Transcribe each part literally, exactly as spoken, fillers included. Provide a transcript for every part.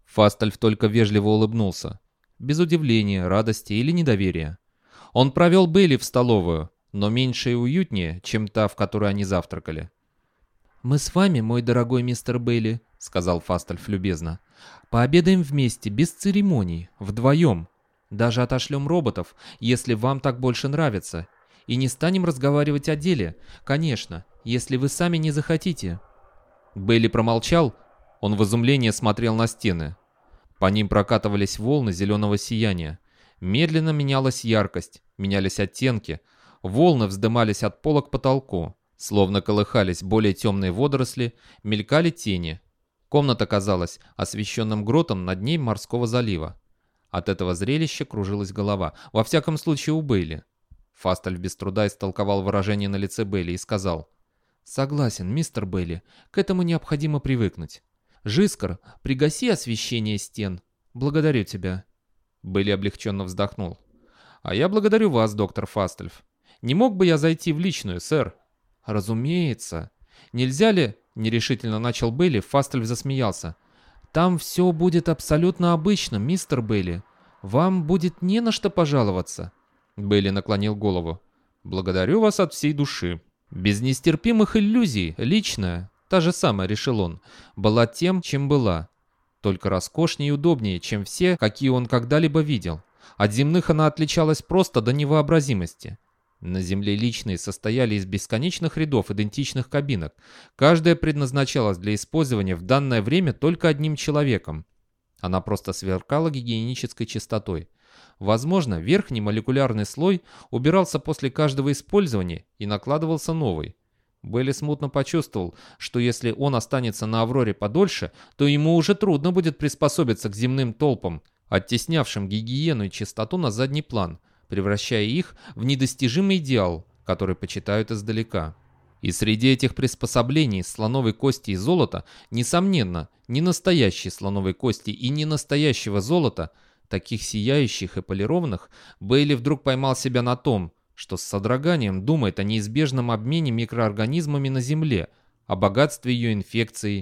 Фастальф только вежливо улыбнулся. Без удивления, радости или недоверия. Он провел Бейли в столовую, но меньше и уютнее, чем та, в которой они завтракали. «Мы с вами, мой дорогой мистер Бейли», — сказал Фастальф любезно, — «пообедаем вместе, без церемоний, вдвоем. Даже отошлем роботов, если вам так больше нравится. И не станем разговаривать о деле, конечно, если вы сами не захотите». Бейли промолчал, он в изумлении смотрел на стены. По ним прокатывались волны зеленого сияния. Медленно менялась яркость, менялись оттенки. Волны вздымались от пола к потолку. Словно колыхались более темные водоросли, мелькали тени. Комната казалась освещенным гротом на дне морского залива. От этого зрелища кружилась голова, во всяком случае у Бейли. Фастальф без труда истолковал выражение на лице Бейли и сказал: «Согласен, мистер Бейли, к этому необходимо привыкнуть. Жискар, пригаси освещение стен. Благодарю тебя». Бейли облегченно вздохнул. «А я благодарю вас, доктор Фастальф. Не мог бы я зайти в личную, сэр?» «Разумеется. Нельзя ли...» — нерешительно начал Бейли, Фастальф засмеялся. «Там все будет абсолютно обычным, мистер Бейли. Вам будет не на что пожаловаться». Бейли наклонил голову. «Благодарю вас от всей души. Без нестерпимых иллюзий, личная, та же самая, решил он, была тем, чем была. Только роскошнее и удобнее, чем все, какие он когда-либо видел. От земных она отличалась просто до невообразимости. На Земле личные состояли из бесконечных рядов идентичных кабинок. Каждая предназначалась для использования в данное время только одним человеком. Она просто сверкала гигиенической чистотой. Возможно, верхний молекулярный слой убирался после каждого использования и накладывался новый. Бейли смутно почувствовал, что если он останется на Авроре подольше, то ему уже трудно будет приспособиться к земным толпам, оттеснявшим гигиену и чистоту на задний план, превращая их в недостижимый идеал, который почитают издалека. И среди этих приспособлений слоновой кости и золота, несомненно, не настоящей слоновой кости и не настоящего золота, таких сияющих и полированных, Бейли вдруг поймал себя на том, что с содроганием думает о неизбежном обмене микроорганизмами на Земле, о богатстве ее инфекций.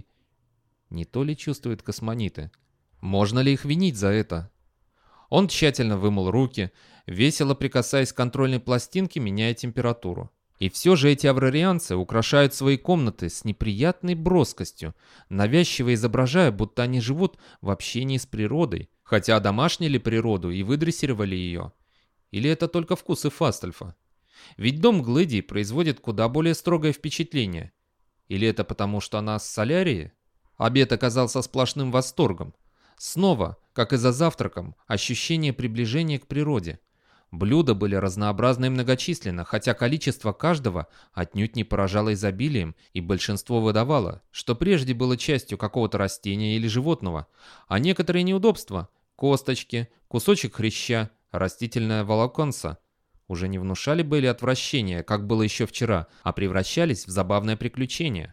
Не то ли чувствуют космониты? Можно ли их винить за это? Он тщательно вымыл руки, весело прикасаясь к контрольной пластинке, меняя температуру. И все же эти аврарианцы украшают свои комнаты с неприятной броскостью, навязчиво изображая, будто они живут в общении с природой, хотя одомашнили природу и выдрессировали ее. Или это только вкусы Фастальфа? Ведь дом Глэдии производит куда более строгое впечатление. Или это потому, что она с Солярии? Обед оказался сплошным восторгом. Снова, как и за завтраком, ощущение приближения к природе. Блюда были разнообразны и многочисленны, хотя количество каждого отнюдь не поражало изобилием, и большинство выдавало, что прежде было частью какого-то растения или животного, а некоторые неудобства – косточки, кусочек хряща, растительное волоконце – уже не внушали Бейли отвращения, как было еще вчера, а превращались в забавное приключение.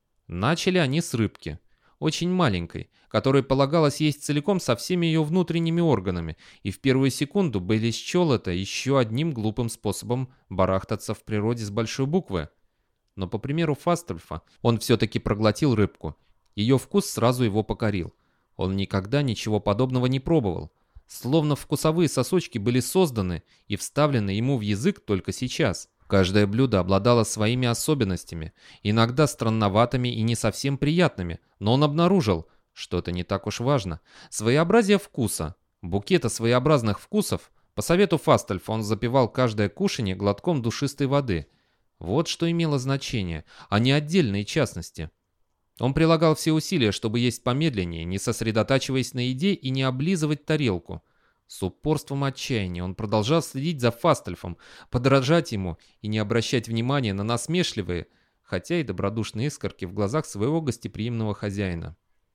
Начали они с рыбки, очень маленькой, которой полагалось есть целиком со всеми ее внутренними органами, и в первую секунду Бейли счел это еще одним глупым способом барахтаться в природе с большой буквы. Но по примеру Фастальфа он все-таки проглотил рыбку. Ее вкус сразу его покорил. Он никогда ничего подобного не пробовал. Словно вкусовые сосочки были созданы и вставлены ему в язык только сейчас. Каждое блюдо обладало своими особенностями, иногда странноватыми и не совсем приятными, но он обнаружил, что это не так уж важно. Своеобразие вкуса, букета своеобразных вкусов, по совету Фастальфа он запивал каждое кушанье глотком душистой воды. Вот что имело значение, а не отдельные частности. Он прилагал все усилия, чтобы есть помедленнее, не сосредотачиваясь на еде и не облизывать тарелку. С упорством отчаяния он продолжал следить за Фастальфом, подражать ему и не обращать внимания на насмешливые, хотя и добродушные искорки в глазах своего гостеприимного хозяина.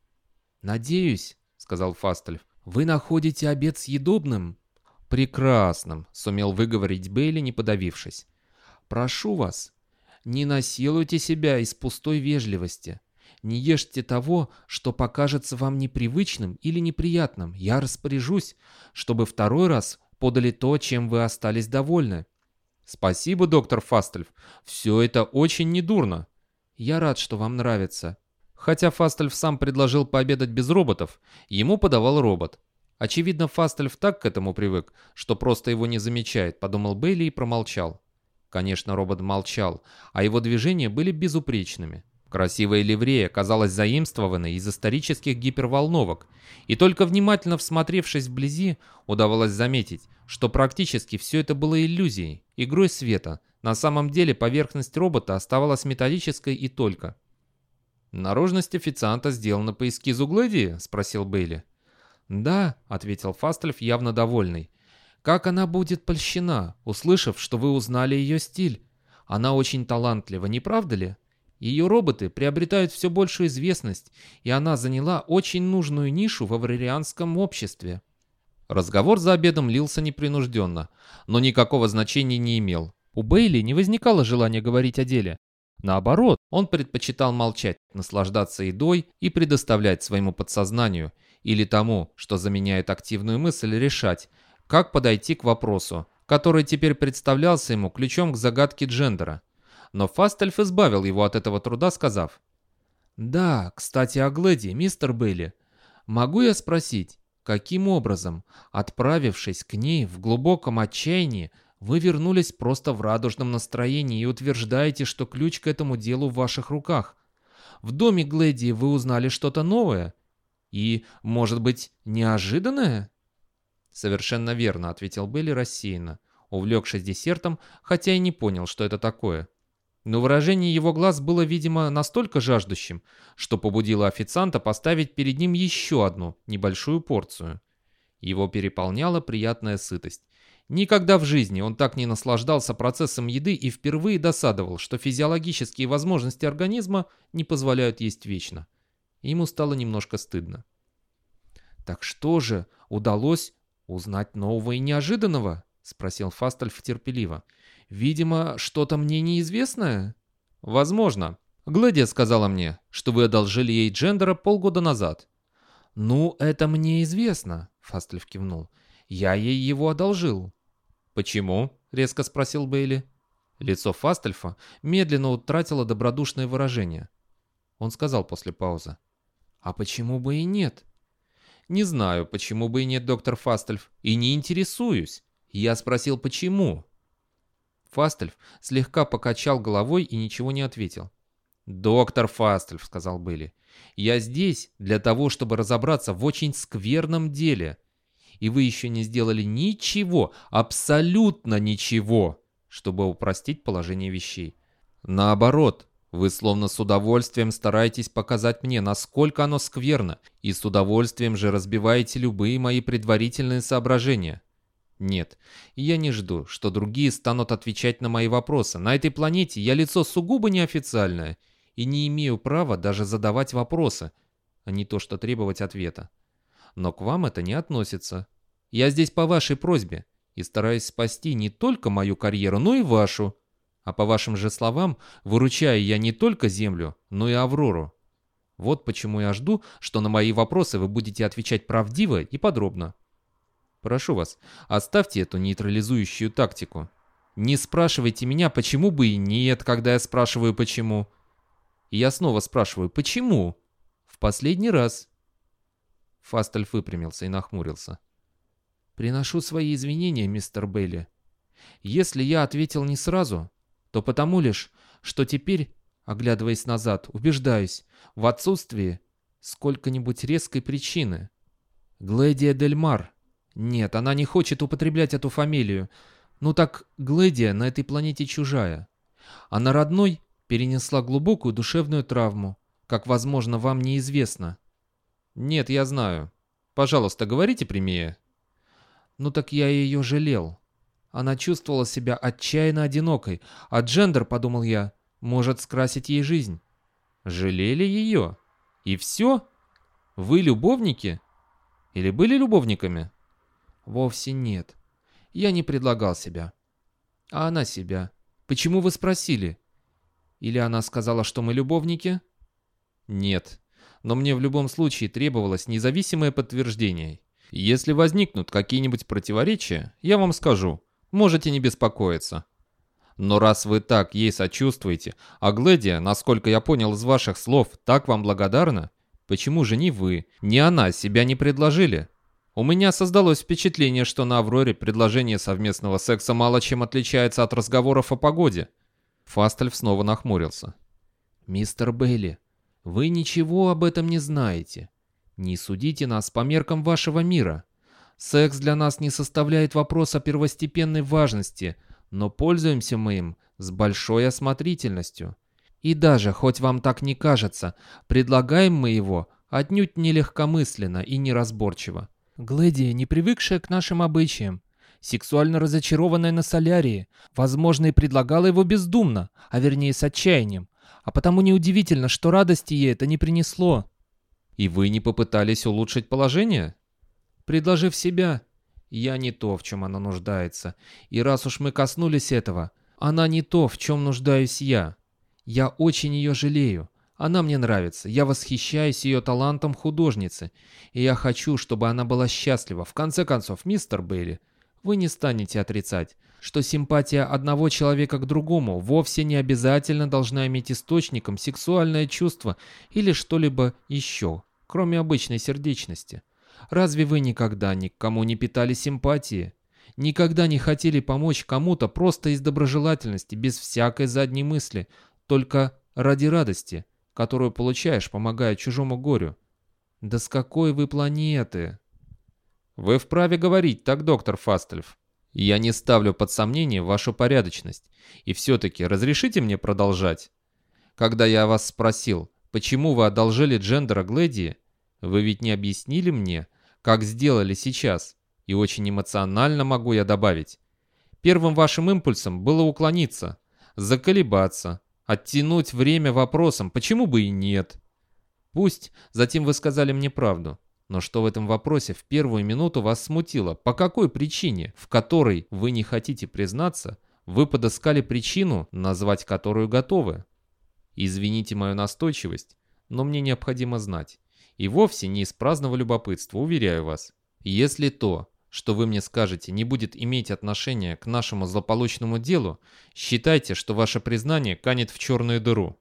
«Надеюсь, — сказал Фастальф, — вы находите обед съедобным?» «Прекрасным», — сумел выговорить Бейли, не подавившись. «Прошу вас, не насилуйте себя из пустой вежливости. Не ешьте того, что покажется вам непривычным или неприятным. Я распоряжусь, чтобы второй раз подали то, чем вы остались довольны». «Спасибо, доктор Фастальф. Все это очень недурно». «Я рад, что вам нравится». Хотя Фастельф сам предложил пообедать без роботов, ему подавал робот. Очевидно, Фастельф так к этому привык, что просто его не замечает, подумал Бейли и промолчал. Конечно, робот молчал, а его движения были безупречными. Красивая ливрея казалась заимствованной из исторических гиперволновок, и только внимательно всмотревшись вблизи, удавалось заметить, что практически все это было иллюзией, игрой света. На самом деле поверхность робота оставалась металлической и только. «Наружность официанта сделана по эскизу Глэдии?» — спросил Бейли. «Да», — ответил Фастельф, явно довольный. «Как она будет польщена, услышав, что вы узнали ее стиль. Она очень талантлива, не правда ли? Ее роботы приобретают все большую известность, и она заняла очень нужную нишу в аврарианском обществе». Разговор за обедом лился непринужденно, но никакого значения не имел. У Бейли не возникало желания говорить о деле. Наоборот, он предпочитал молчать, наслаждаться едой и предоставлять своему подсознанию или тому, что заменяет активную мысль, решать, как подойти к вопросу, который теперь представлялся ему ключом к загадке Джендера. Но Фастельф избавил его от этого труда, сказав: «Да, кстати, о Глэдии, мистер Бейли. Могу я спросить, каким образом, отправившись к ней в глубоком отчаянии, вы вернулись просто в радужном настроении и утверждаете, что ключ к этому делу в ваших руках? В доме Глэдии вы узнали что-то новое? И, может быть, неожиданное?» «Совершенно верно», — ответил Бейли рассеянно, увлекшись десертом, хотя и не понял, что это такое. Но выражение его глаз было, видимо, настолько жаждущим, что побудило официанта поставить перед ним еще одну небольшую порцию. Его переполняла приятная сытость. Никогда в жизни он так не наслаждался процессом еды и впервые досадовал, что физиологические возможности организма не позволяют есть вечно. Ему стало немножко стыдно. «Так что же, удалось узнать нового и неожиданного?» — спросил Фастельф терпеливо. «Видимо, что-то мне неизвестное?» «Возможно. Глэдия сказала мне, что вы одолжили ей Джендера полгода назад». «Ну, это мне известно», — Фастельф кивнул. «Я ей его одолжил». «Почему?» — резко спросил Бейли. Лицо Фастельфа медленно утратило добродушное выражение. Он сказал после паузы: «А почему бы и нет?» «Не знаю, почему бы и нет, доктор Фастельф, и не интересуюсь. Я спросил, почему?» Фастельф слегка покачал головой и ничего не ответил. «Доктор Фастельф», — сказал Бейли, — «я здесь для того, чтобы разобраться в очень скверном деле. И вы еще не сделали ничего, абсолютно ничего, чтобы упростить положение вещей. Наоборот, вы словно с удовольствием стараетесь показать мне, насколько оно скверно, и с удовольствием же разбиваете любые мои предварительные соображения. Нет, я не жду, что другие станут отвечать на мои вопросы. На этой планете я лицо сугубо неофициальное и не имею права даже задавать вопросы, а не то что требовать ответа. Но к вам это не относится. Я здесь по вашей просьбе и стараюсь спасти не только мою карьеру, но и вашу. А по вашим же словам, выручаю я не только Землю, но и Аврору. Вот почему я жду, что на мои вопросы вы будете отвечать правдиво и подробно. Прошу вас, оставьте эту нейтрализующую тактику. Не спрашивайте меня, почему бы и нет, когда я спрашиваю почему. И я снова спрашиваю, почему? В последний раз. Фастельф выпрямился и нахмурился. «Приношу свои извинения, мистер Бейли. Если я ответил не сразу, то потому лишь, что теперь, оглядываясь назад, убеждаюсь в отсутствии сколько-нибудь резкой причины. Глэдия Дель Мар. Нет, она не хочет употреблять эту фамилию. Ну так Глэдия на этой планете чужая. Она родной перенесла глубокую душевную травму, как, возможно, вам неизвестно». «Нет, я знаю. Пожалуйста, говорите прямее». «Ну так я ее жалел. Она чувствовала себя отчаянно одинокой, а Джендер, подумал я, может скрасить ей жизнь». «Жалели ее? И все? Вы любовники? Или были любовниками?» «Вовсе нет. Я не предлагал себя. А она себя. Почему вы спросили? Или она сказала, что мы любовники?» «Нет. Но мне в любом случае требовалось независимое подтверждение. Если возникнут какие-нибудь противоречия, я вам скажу. Можете не беспокоиться». Но раз вы так ей сочувствуете, а Глэдия, насколько я понял из ваших слов, так вам благодарна, почему же ни вы, ни она себя не предложили? У меня создалось впечатление, что на Авроре предложение совместного секса мало чем отличается от разговоров о погоде. Фастельф снова нахмурился. «Мистер Бейли, вы ничего об этом не знаете. Не судите нас по меркам вашего мира. Секс для нас не составляет вопроса первостепенной важности, но пользуемся мы им с большой осмотрительностью. И даже, хоть вам так не кажется, предлагаем мы его отнюдь не легкомысленно и неразборчиво. Глэдия, не привыкшая к нашим обычаям, сексуально разочарованная на солярии, возможно, и предлагала его бездумно, а вернее с отчаянием, а потому неудивительно, что радости ей это не принесло». «И вы не попытались улучшить положение?» «Предложив себя, я не то, в чем она нуждается, и раз уж мы коснулись этого, она не то, в чем нуждаюсь я. Я очень ее жалею. Она мне нравится, я восхищаюсь ее талантом художницы, и я хочу, чтобы она была счастлива. В конце концов, мистер Бейли, вы не станете отрицать, что симпатия одного человека к другому вовсе не обязательно должна иметь источником сексуальное чувство или что-либо еще, кроме обычной сердечности. Разве вы никогда ни к кому не питали симпатии? Никогда не хотели помочь кому-то просто из доброжелательности, без всякой задней мысли, только ради радости, которую получаешь, помогая чужому горю? Да с какой вы планеты?» «Вы вправе говорить так, доктор Фастельф. Я не ставлю под сомнение вашу порядочность. И все-таки разрешите мне продолжать? Когда я вас спросил, почему вы одолжили Джендера Глэдии, вы ведь не объяснили мне, как сделали сейчас, и очень эмоционально могу я добавить. Первым вашим импульсом было уклониться, заколебаться, оттянуть время вопросом, почему бы и нет. Пусть затем вы сказали мне правду, но что в этом вопросе в первую минуту вас смутило? По какой причине, в которой вы не хотите признаться, вы подыскали причину, назвать которую готовы? Извините мою настойчивость, но мне необходимо знать. И вовсе не из праздного любопытства, уверяю вас. Если то, что вы мне скажете, не будет иметь отношения к нашему злополучному делу, считайте, что ваше признание канет в черную дыру».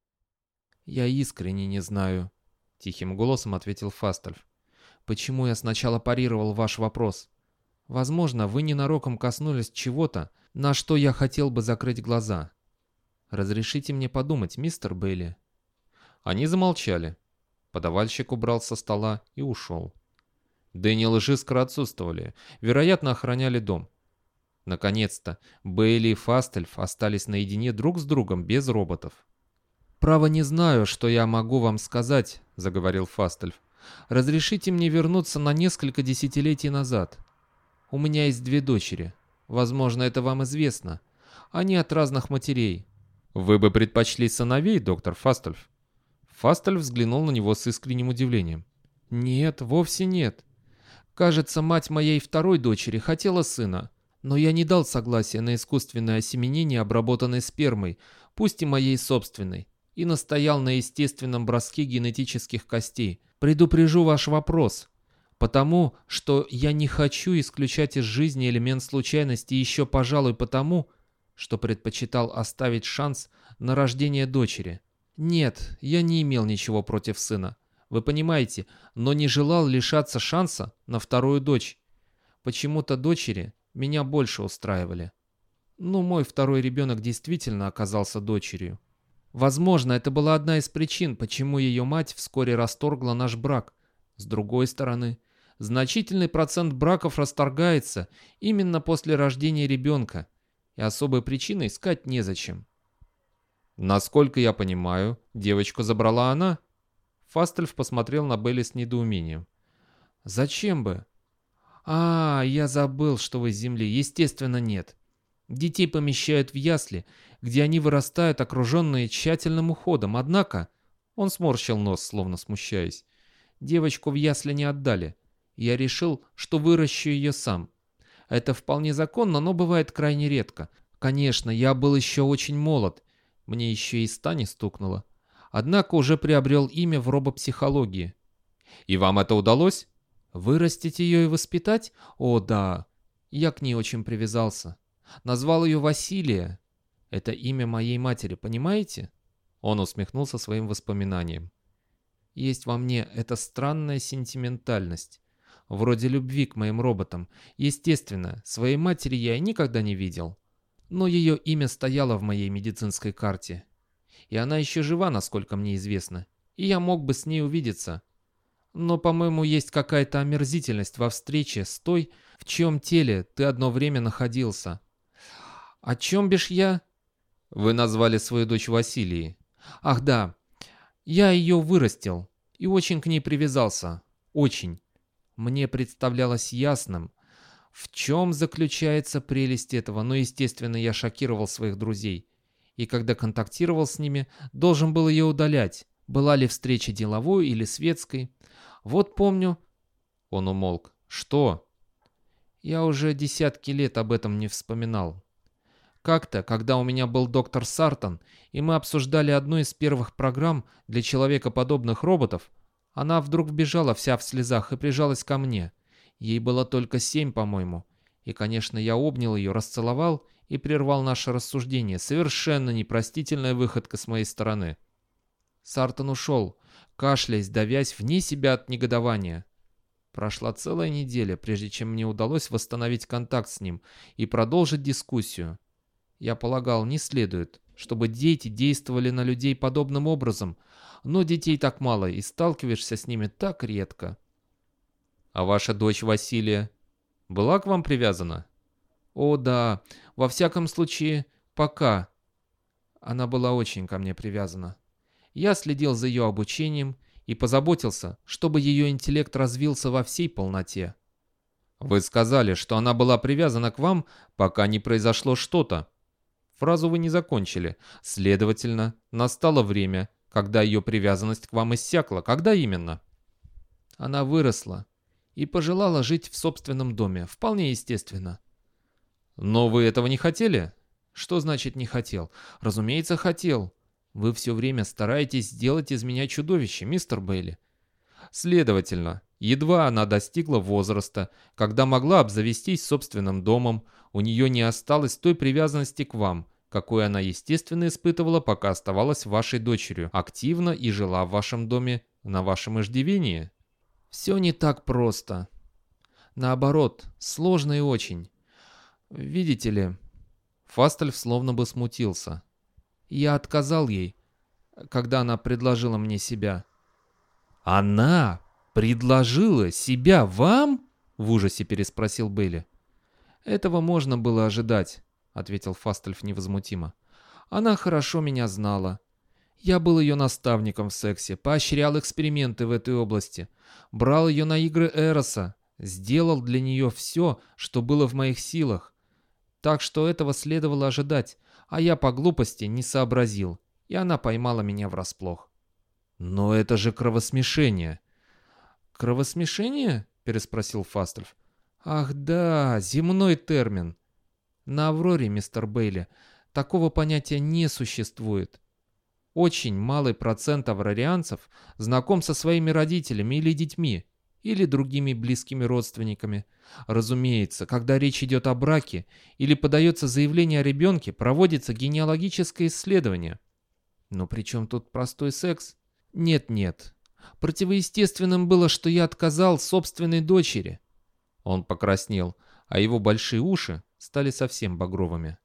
«Я искренне не знаю», — тихим голосом ответил Фастельф. «Почему я сначала парировал ваш вопрос? Возможно, вы ненароком коснулись чего-то, на что я хотел бы закрыть глаза. Разрешите мне подумать, мистер Бейли». Они замолчали. Подавальщик убрал со стола и ушел. Дэниел и Жискар отсутствовали, вероятно, охраняли дом. Наконец-то Бейли и Фастельф остались наедине друг с другом без роботов. «Право не знаю, что я могу вам сказать», — заговорил Фастельф. «Разрешите мне вернуться на несколько десятилетий назад. У меня есть две дочери. Возможно, это вам известно. Они от разных матерей». «Вы бы предпочли сыновей, доктор Фастельф?» Фастельф взглянул на него с искренним удивлением. «Нет, вовсе нет. Кажется, мать моей второй дочери хотела сына, но я не дал согласия на искусственное осеменение обработанной спермой, пусть и моей собственной, и настоял на естественном броске генетических костей. Предупрежу ваш вопрос, потому что я не хочу исключать из жизни элемент случайности еще, пожалуй, потому, что предпочитал оставить шанс на рождение дочери. Нет, я не имел ничего против сына. Вы понимаете, но не желал лишаться шанса на вторую дочь. Почему-то дочери меня больше устраивали. Ну, мой второй ребенок действительно оказался дочерью. Возможно, это была одна из причин, почему ее мать вскоре расторгла наш брак. С другой стороны, значительный процент браков расторгается именно после рождения ребенка, и особой причины искать незачем. «Насколько я понимаю, девочку забрала она?» Фастельф посмотрел на Бейли с недоумением. «Зачем бы?» «А, я забыл, что вы с земли. Естественно, нет. Детей помещают в ясли, где они вырастают, окруженные тщательным уходом. Однако...» Он сморщил нос, словно смущаясь. «Девочку в ясли не отдали. Я решил, что выращу ее сам. Это вполне законно, но бывает крайне редко. Конечно, я был еще очень молод. Мне еще и ста не стукнуло. Однако уже приобрел имя в робопсихологии». «И вам это удалось?» «Вырастить ее и воспитать? О, да. Я к ней очень привязался. Назвал ее Василия. Это имя моей матери, понимаете? Он усмехнулся своим воспоминанием. Есть во мне эта странная сентиментальность. Вроде любви к моим роботам. Естественно, своей матери я и никогда не видел. Но ее имя стояло в моей медицинской карте. И она еще жива, насколько мне известно. И я мог бы с ней увидеться. Но, по-моему, есть какая-то омерзительность во встрече с той, в чьем теле ты одно время находился. О чем бишь я? Вы назвали свою дочь Василией. Ах да, я ее вырастил и очень к ней привязался. Очень. Мне представлялось ясным, в чем заключается прелесть этого, но, естественно, я шокировал своих друзей. И когда контактировал с ними, должен был ее удалять. Была ли встреча деловой или светской. Вот помню... Он умолк. Что? Я уже десятки лет об этом не вспоминал. Как-то, когда у меня был доктор Сартон, и мы обсуждали одну из первых программ для человекоподобных роботов, она вдруг вбежала вся в слезах и прижалась ко мне. Ей было только семь, по-моему. И, конечно, я обнял ее, расцеловал и прервал наше рассуждение. Совершенно непростительная выходка с моей стороны. Сартон ушел, кашляясь, давясь вне себя от негодования. Прошла целая неделя, прежде чем мне удалось восстановить контакт с ним и продолжить дискуссию. Я полагал, не следует, чтобы дети действовали на людей подобным образом, но детей так мало, и сталкиваешься с ними так редко. А ваша дочь Василия была к вам привязана? О, да, во всяком случае, пока. Она была очень ко мне привязана. Я следил за ее обучением и позаботился, чтобы ее интеллект развился во всей полноте. Вы сказали, что она была привязана к вам, пока не произошло что-то. Фразу вы не закончили. Следовательно, настало время, когда ее привязанность к вам иссякла. Когда именно? Она выросла и пожелала жить в собственном доме. Вполне естественно. Но вы этого не хотели? Что значит не хотел? Разумеется, хотел. Вы все время стараетесь сделать из меня чудовище, мистер Бейли. Следовательно, едва она достигла возраста, когда могла обзавестись собственным домом, у нее не осталось той привязанности к вам, какой она естественно испытывала, пока оставалась вашей дочерью, активно и жила в вашем доме на вашем иждивении. Все не так просто. Наоборот, сложно и очень. Видите ли, Фастельф словно бы смутился. Я отказал ей, когда она предложила мне себя. «Она предложила себя вам?» — в ужасе переспросил Бейли. «Этого можно было ожидать», — ответил Фастельф невозмутимо. «Она хорошо меня знала. Я был ее наставником в сексе, поощрял эксперименты в этой области, брал ее на игры Эроса, сделал для нее все, что было в моих силах. Так что этого следовало ожидать, а я по глупости не сообразил, и она поймала меня врасплох». «Но это же кровосмешение!» «Кровосмешение?» — переспросил Фастельф. «Ах да, земной термин. На Авроре, мистер Бейли, такого понятия не существует. Очень малый процент аврарианцев знаком со своими родителями или детьми, или другими близкими родственниками. Разумеется, когда речь идет о браке или подается заявление о ребенке, проводится генеалогическое исследование. Но при чем тут простой секс? Нет-нет. Противоестественным было, что я отказал собственной дочери». Он покраснел, а его большие уши стали совсем багровыми.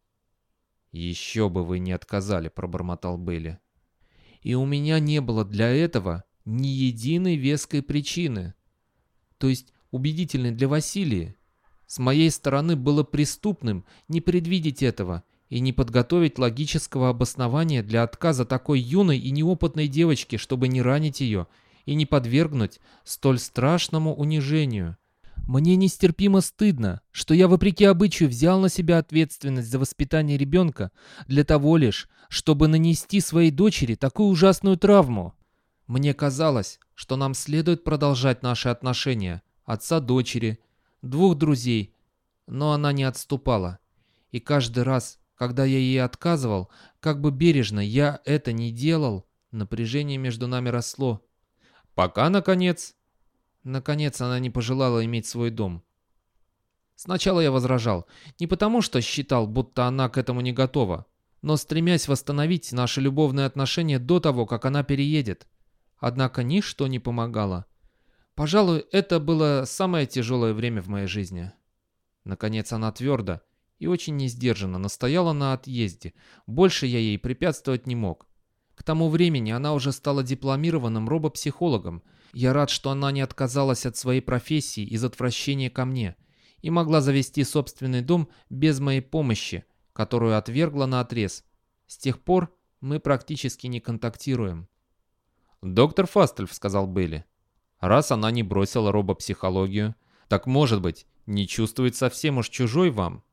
«Еще бы вы не отказали», — пробормотал Бейли. «И у меня не было для этого ни единой веской причины. То есть убедительной для Василия. С моей стороны было преступным не предвидеть этого и не подготовить логического обоснования для отказа такой юной и неопытной девочки, чтобы не ранить ее и не подвергнуть столь страшному унижению. Мне нестерпимо стыдно, что я вопреки обычаю взял на себя ответственность за воспитание ребенка для того лишь, чтобы нанести своей дочери такую ужасную травму. Мне казалось, что нам следует продолжать наши отношения, отца-дочери, двух друзей, но она не отступала. И каждый раз, когда я ей отказывал, как бы бережно я это не делал, напряжение между нами росло. Пока, наконец... Наконец она не пожелала иметь свой дом. Сначала я возражал, не потому что считал, будто она к этому не готова. но стремясь восстановить наши любовные отношения до того, как она переедет. Однако ничто не помогало. Пожалуй, это было самое тяжелое время в моей жизни. Наконец она твердо и очень несдержанно настояла на отъезде. Больше я ей препятствовать не мог. К тому времени она уже стала дипломированным робопсихологом. Я рад, что она не отказалась от своей профессии из отвращения ко мне и могла завести собственный дом без моей помощи, которую отвергла наотрез. С тех пор мы практически не контактируем. «Доктор Фастельф», — сказал Бейли, — «раз она не бросила робопсихологию, так, может быть, не чувствует совсем уж чужой вам?»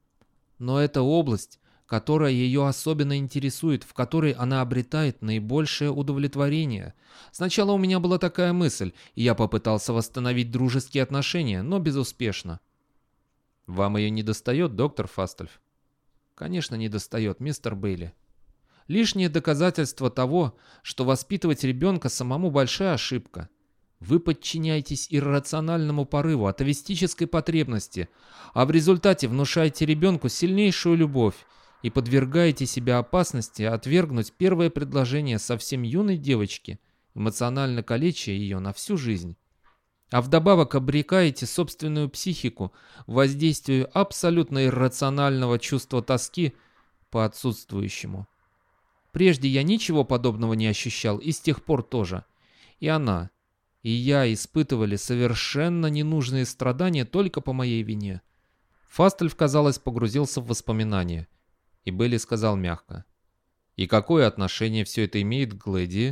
«Но это область, которая ее особенно интересует, в которой она обретает наибольшее удовлетворение. Сначала у меня была такая мысль, и я попытался восстановить дружеские отношения, но безуспешно». «Вам ее недостает, доктор Фастельф?» «Конечно, недостает, мистер Бейли. Лишнее доказательство того, что воспитывать ребенка самому большая ошибка. Вы подчиняетесь иррациональному порыву, атовистической потребности, а в результате внушаете ребенку сильнейшую любовь и подвергаете себя опасности отвергнуть первое предложение совсем юной девочки, эмоционально калеча ее на всю жизнь. А вдобавок обрекаете собственную психику воздействию абсолютно иррационального чувства тоски по отсутствующему. Прежде я ничего подобного не ощущал, и с тех пор тоже. И она, и я испытывали совершенно ненужные страдания только по моей вине». Фастельф, казалось, погрузился в воспоминания, и Бейли сказал мягко: «И какое отношение все это имеет к Глэдии?»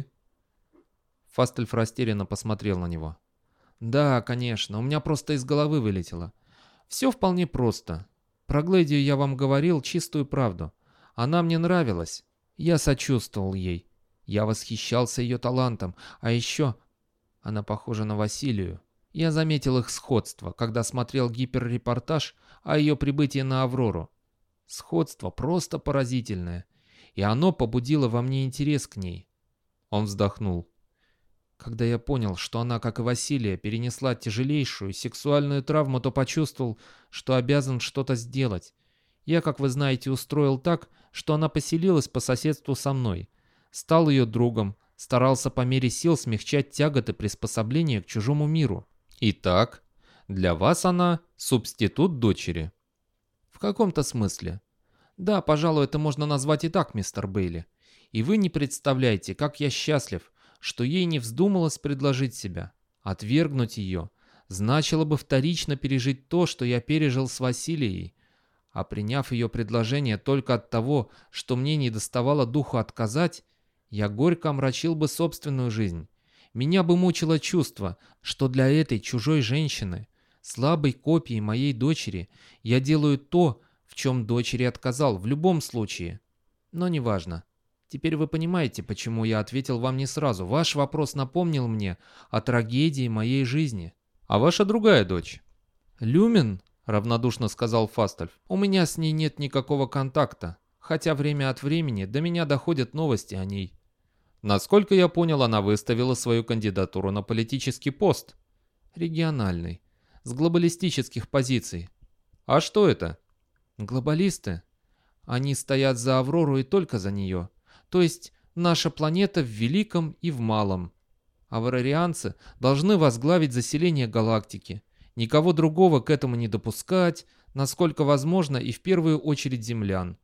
Фастельф растерянно посмотрел на него. «Да, конечно, у меня просто из головы вылетело. Все вполне просто. Про Глэдию я вам говорил чистую правду. Она мне нравилась. Я сочувствовал ей. Я восхищался ее талантом. А еще она похожа на Василию. Я заметил их сходство, когда смотрел гиперрепортаж о ее прибытии на Аврору. Сходство просто поразительное. И оно побудило во мне интерес к ней». Он вздохнул. «Когда я понял, что она, как и Василия, перенесла тяжелейшую сексуальную травму, то почувствовал, что обязан что-то сделать. Я, как вы знаете, устроил так, что она поселилась по соседству со мной. Стал ее другом, старался по мере сил смягчать тяготы приспособления к чужому миру. Итак, для вас она субститут дочери?» «В каком-то смысле. Да, пожалуй, это можно назвать и так, мистер Бейли. И вы не представляете, как я счастлив, что ей не вздумалось предложить себя. Отвергнуть ее значило бы вторично пережить то, что я пережил с Василией. А приняв ее предложение только от того, что мне не доставало духу отказать, я горько омрачил бы собственную жизнь. Меня бы мучило чувство, что для этой чужой женщины, слабой копии моей дочери, я делаю то, в чем дочери отказал в любом случае. Но неважно. Теперь вы понимаете, почему я ответил вам не сразу. Ваш вопрос напомнил мне о трагедии моей жизни. А ваша другая дочь?» «Люмен», — равнодушно сказал Фастельф, — «у меня с ней нет никакого контакта, хотя время от времени до меня доходят новости о ней». «Насколько я понял, она выставила свою кандидатуру на политический пост». «Региональный, с глобалистических позиций». «А что это?» «Глобалисты. Они стоят за Аврору и только за нее. То есть наша планета в великом и в малом. Аврорианцы должны возглавить заселение галактики. Никого другого к этому не допускать, насколько возможно, и в первую очередь землян.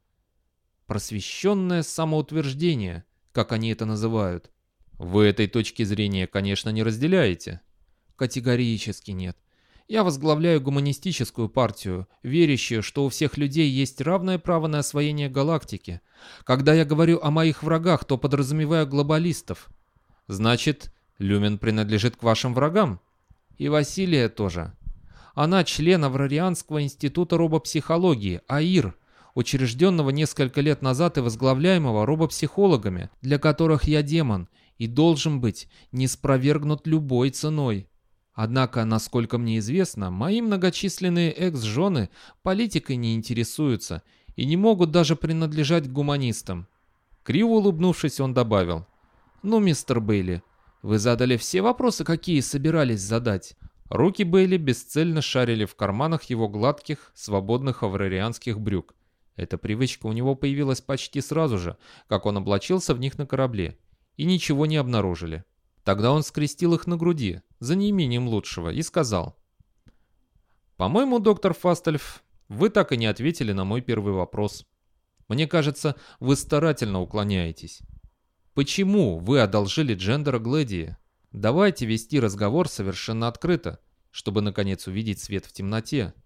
Просвещенное самоутверждение, как они это называют». «Вы этой точки зрения, конечно, не разделяете». «Категорически нет. Я возглавляю гуманистическую партию, верящую, что у всех людей есть равное право на освоение галактики. Когда я говорю о моих врагах, то подразумеваю глобалистов». «Значит, Люмен принадлежит к вашим врагам?» «И Василия тоже. Она член Аврарианского института робопсихологии, АИР, учрежденного несколько лет назад и возглавляемого робопсихологами, для которых я демон и должен быть ниспровергнут любой ценой. Однако, насколько мне известно, мои многочисленные экс-жены политикой не интересуются и не могут даже принадлежать к гуманистам». Криво улыбнувшись, он добавил: «Ну, мистер Бейли, вы задали все вопросы, какие собирались задать». Руки Бейли бесцельно шарили в карманах его гладких, свободных аврарианских брюк. Эта привычка у него появилась почти сразу же, как он облачился в них на корабле, и ничего не обнаружили. Тогда он скрестил их на груди, за неимением лучшего, и сказал: «По-моему, доктор Фастельф, вы так и не ответили на мой первый вопрос. Мне кажется, вы старательно уклоняетесь. Почему вы одолжили Джендера Глэдии? Давайте вести разговор совершенно открыто, чтобы наконец увидеть свет в темноте».